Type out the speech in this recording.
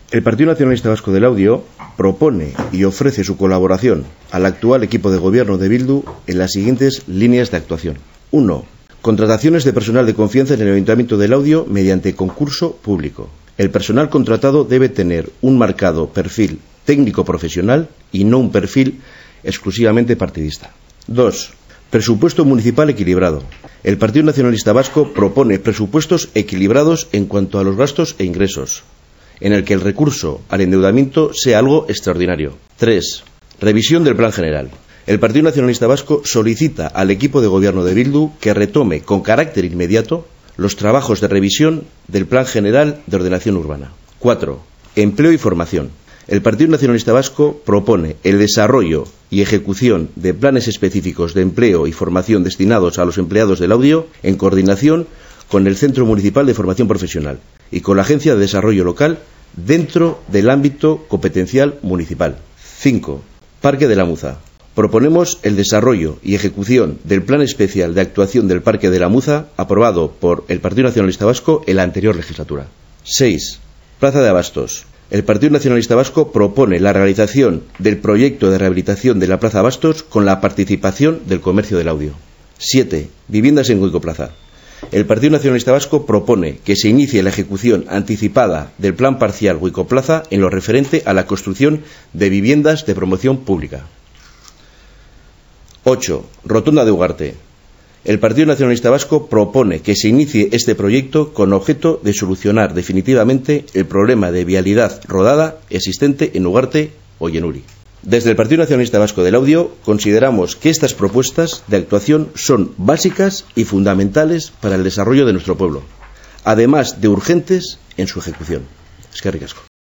El Partido Nacionalista Vasco del Audio propone y ofrece su colaboración al actual equipo de gobierno de Bildu en las siguientes líneas de actuación. 1. Contrataciones de personal de confianza en el Ayuntamiento del Audio mediante concurso público. El personal contratado debe tener un marcado perfil técnico profesional y no un perfil exclusivamente partidista. 2. Presupuesto municipal equilibrado. El Partido Nacionalista Vasco propone presupuestos equilibrados en cuanto a los gastos e ingresos, en el que el recurso al endeudamiento sea algo extraordinario. 3. Revisión del Plan General. El Partido Nacionalista Vasco solicita al equipo de gobierno de Bildu que retome con carácter inmediato los trabajos de revisión del Plan General de Ordenación Urbana. 4. Empleo y formación. El Partido Nacionalista Vasco propone el desarrollo y ejecución de planes específicos de empleo y formación destinados a los empleados del Audio en coordinación con el Centro Municipal de Formación Profesional y con la Agencia de Desarrollo Local dentro del ámbito competencial municipal. 5. Parque de la Muza. Proponemos el desarrollo y ejecución del Plan Especial de Actuación del Parque de la Muza aprobado por el Partido Nacionalista Vasco en la anterior legislatura. 6. Plaza de Abastos. El Partido Nacionalista Vasco propone la realización del proyecto de rehabilitación de la Plaza Abastos con la participación del comercio del Audio. 7. Viviendas en Goiko Plaza. El Partido Nacionalista Vasco propone que se inicie la ejecución anticipada del Plan Parcial Goiko Plaza en lo referente a la construcción de viviendas de promoción pública. 8. Rotonda de Ugarte. El Partido Nacionalista Vasco propone que se inicie este proyecto con objeto de solucionar definitivamente el problema de vialidad rodada existente en Ugarte o Llenuri. Desde el Partido Nacionalista Vasco del Audio consideramos que estas propuestas de actuación son básicas y fundamentales para el desarrollo de nuestro pueblo, además de urgentes en su ejecución. Eskerrik asko.